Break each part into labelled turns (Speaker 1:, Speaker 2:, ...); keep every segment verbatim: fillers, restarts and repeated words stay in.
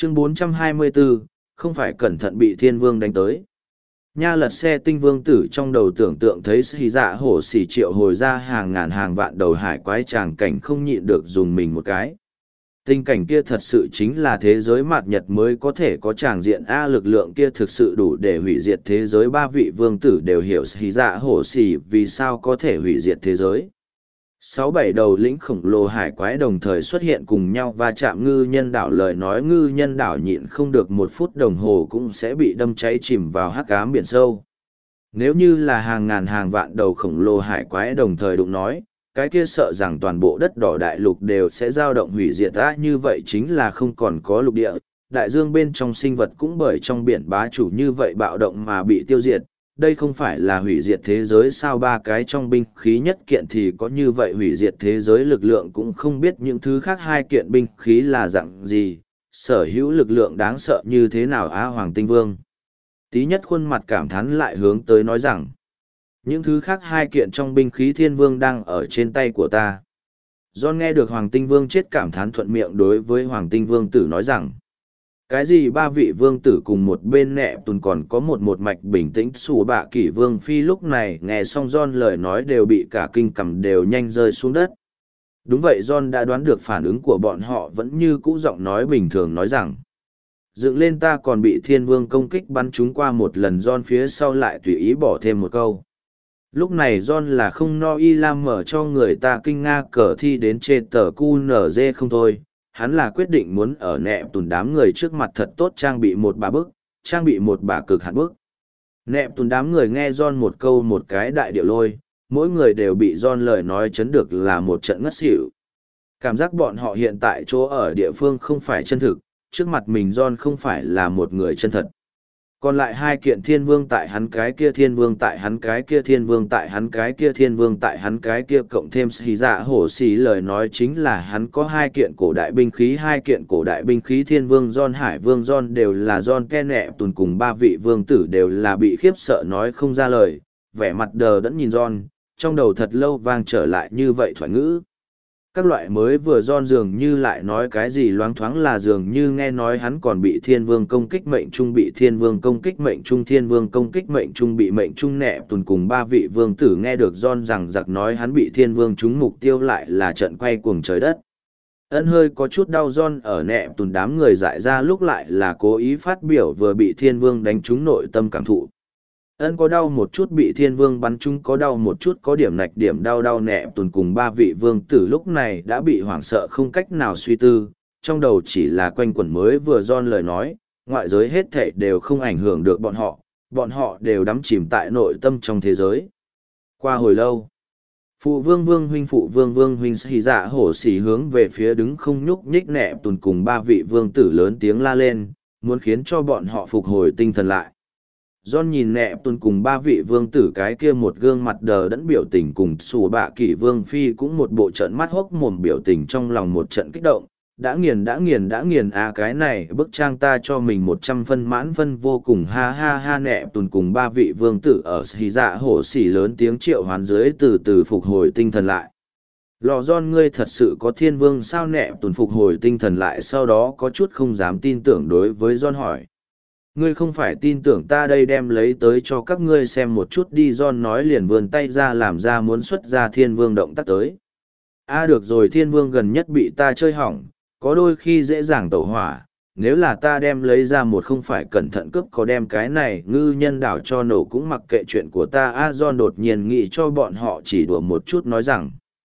Speaker 1: Chương bốn trăm hai mươi bốn, không phải cẩn thận bị thiên vương đánh tới. Nha lật xe tinh vương tử trong đầu tưởng tượng thấy xì dạ hổ xì triệu hồi ra hàng ngàn hàng vạn đầu hải quái tràng cảnh không nhịn được dùng mình một cái. Tình cảnh kia thật sự chính là thế giới mạt nhật mới có thể có tràng diện A, lực lượng kia thực sự đủ để hủy diệt thế giới. Ba vị vương tử đều hiểu xì dạ hổ xì vì sao có thể hủy diệt thế giới. Sáu bảy đầu lĩnh khổng lồ hải quái đồng thời xuất hiện cùng nhau va chạm ngư nhân đảo, lời nói ngư nhân đảo nhịn không được một phút đồng hồ cũng sẽ bị đâm cháy chìm vào hắc ám biển sâu. Nếu như là hàng ngàn hàng vạn đầu khổng lồ hải quái đồng thời đụng nói, cái kia sợ rằng toàn bộ đất đỏ đại lục đều sẽ dao động hủy diệt ra, như vậy chính là không còn có lục địa, đại dương bên trong sinh vật cũng bởi trong biển bá chủ như vậy bạo động mà bị tiêu diệt. Đây không phải là hủy diệt thế giới sao? Ba cái trong binh khí nhất kiện thì có như vậy hủy diệt thế giới lực lượng, cũng không biết những thứ khác hai kiện binh khí là dạng gì, sở hữu lực lượng đáng sợ như thế nào á. Hoàng Tinh Vương tí nhất khuôn mặt cảm thán lại hướng tới nói rằng, những thứ khác hai kiện trong binh khí thiên vương đang ở trên tay của ta. John nghe được Hoàng Tinh Vương chết cảm thán thuận miệng đối với Hoàng Tinh Vương tử nói rằng, cái gì ba vị vương tử cùng một bên nẹ tùn còn có một một mạch bình tĩnh xù bạ kỷ vương phi lúc này nghe xong John lời nói đều bị cả kinh cầm đều nhanh rơi xuống đất. Đúng vậy, John đã đoán được phản ứng của bọn họ, vẫn như cũ giọng nói bình thường nói rằng, dựng lên ta còn bị thiên vương công kích bắn chúng qua một lần. John phía sau lại tùy ý bỏ thêm một câu. Lúc này John là không no y lam mở cho người ta kinh nga cờ thi đến chê tờ cu nở dê không thôi. Hắn là quyết định muốn ở nẹ tùn đám người trước mặt thật tốt trang bị một bà bức, trang bị một bà cực hạn bức. Nẹ tùn đám người nghe John một câu một cái đại điệu lôi, mỗi người đều bị John lời nói chấn được là một trận ngất xỉu. Cảm giác bọn họ hiện tại chỗ ở địa phương không phải chân thực, trước mặt mình John không phải là một người chân thật. Còn lại hai kiện thiên vương tại hắn cái kia thiên vương tại hắn cái kia thiên vương tại hắn cái kia thiên vương tại hắn cái kia cộng thêm xì dạ hổ xì, lời nói chính là hắn có hai kiện cổ đại binh khí, hai kiện cổ đại binh khí thiên vương John Hải vương John đều là John ke nẹ tùn cùng ba vị vương tử đều là bị khiếp sợ nói không ra lời, vẻ mặt đờ đẫn nhìn John, trong đầu thật lâu vang trở lại như vậy thoại ngữ. Các loại mới vừa John dường như lại nói cái gì loáng thoáng là dường như nghe nói hắn còn bị thiên vương công kích mệnh trung, bị thiên vương công kích mệnh trung, thiên vương công kích mệnh trung, bị mệnh trung. Nẹ tùn cùng ba vị vương tử nghe được John rằng giặc nói hắn bị thiên vương trúng mục tiêu lại là trận quay cuồng trời đất. Ân hơi có chút đau. John ở nẹ tùn đám người dại ra lúc lại là cố ý phát biểu vừa bị thiên vương đánh trúng nội tâm cảm thụ. Ân có đau một chút, bị thiên vương bắn chung có đau một chút, có điểm nạch điểm đau đau. Nẹ tùn cùng ba vị vương tử lúc này đã bị hoảng sợ không cách nào suy tư, trong đầu chỉ là quanh quẩn mới vừa John lời nói, ngoại giới hết thảy đều không ảnh hưởng được bọn họ, bọn họ đều đắm chìm tại nội tâm trong thế giới. Qua hồi lâu, phụ vương vương huynh phụ vương vương huynh xì dạ hổ xì hướng về phía đứng không nhúc nhích nẹ tùn cùng ba vị vương tử lớn tiếng la lên, muốn khiến cho bọn họ phục hồi tinh thần lại. John nhìn nẹ tùn cùng ba vị vương tử cái kia một gương mặt đờ đẫn biểu tình cùng xù bạ kỷ vương phi cũng một bộ trận mắt hốc mồm biểu tình, trong lòng một trận kích động, đã nghiền đã nghiền đã nghiền à, cái này bức trang ta cho mình một trăm phân mãn phân vô cùng ha ha ha. Nẹ tùn cùng ba vị vương tử ở xì dạ hổ xỉ lớn tiếng triệu hoán dưới từ từ phục hồi tinh thần lại. Lò John, ngươi thật sự có thiên vương sao? Nẹ tùn phục hồi tinh thần lại sau đó có chút không dám tin tưởng đối với John hỏi. Ngươi không phải tin tưởng ta đây đem lấy tới cho các ngươi xem một chút đi. John nói liền vươn tay ra làm ra muốn xuất ra thiên vương động tác tới. A à, được rồi, thiên vương gần nhất bị ta chơi hỏng, có đôi khi dễ dàng tẩu hỏa. Nếu là ta đem lấy ra một không phải cẩn thận cướp có đem cái này ngư nhân đảo cho nổ cũng mặc kệ chuyện của ta. A à, John đột nhiên nghĩ cho bọn họ chỉ đùa một chút nói rằng.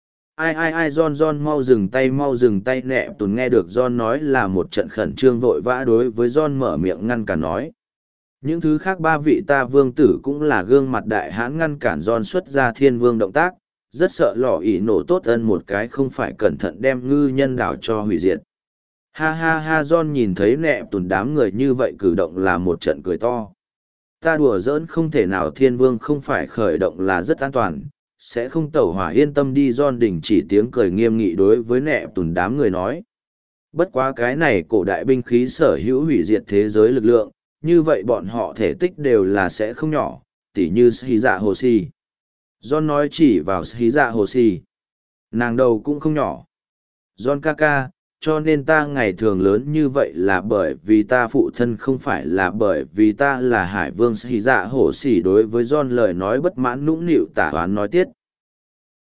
Speaker 1: Ai ai ai John John mau dừng tay mau dừng tay. Nẹ tùn nghe được John nói là một trận khẩn trương vội vã đối với John mở miệng ngăn cản nói. Những thứ khác ba vị ta vương tử cũng là gương mặt đại hãn ngăn cản John xuất ra thiên vương động tác, rất sợ lò ỉ nổ tốt ân một cái không phải cẩn thận đem ngư nhân đảo cho hủy diệt. Ha ha ha John nhìn thấy nẹ tùn đám người như vậy cử động là một trận cười to. Ta đùa giỡn, không thể nào, thiên vương không phải khởi động là rất an toàn, sẽ không tẩu hỏa, yên tâm đi. John đình chỉ tiếng cười nghiêm nghị đối với nẹ tùn đám người nói. Bất quá cái này cổ đại binh khí sở hữu hủy diệt thế giới lực lượng, như vậy bọn họ thể tích đều là sẽ không nhỏ, tỉ như Shí Dạ Hồ Xì. John nói chỉ vào Shí Dạ Hồ Xì. Nàng đầu cũng không nhỏ. John ca ca,
Speaker 2: cho nên ta ngày thường lớn như vậy là bởi vì ta phụ thân không phải là bởi vì ta là hải vương xì dạ hổ xỉ. Đối với John lời nói bất mãn nũng nịu tả toán nói tiết.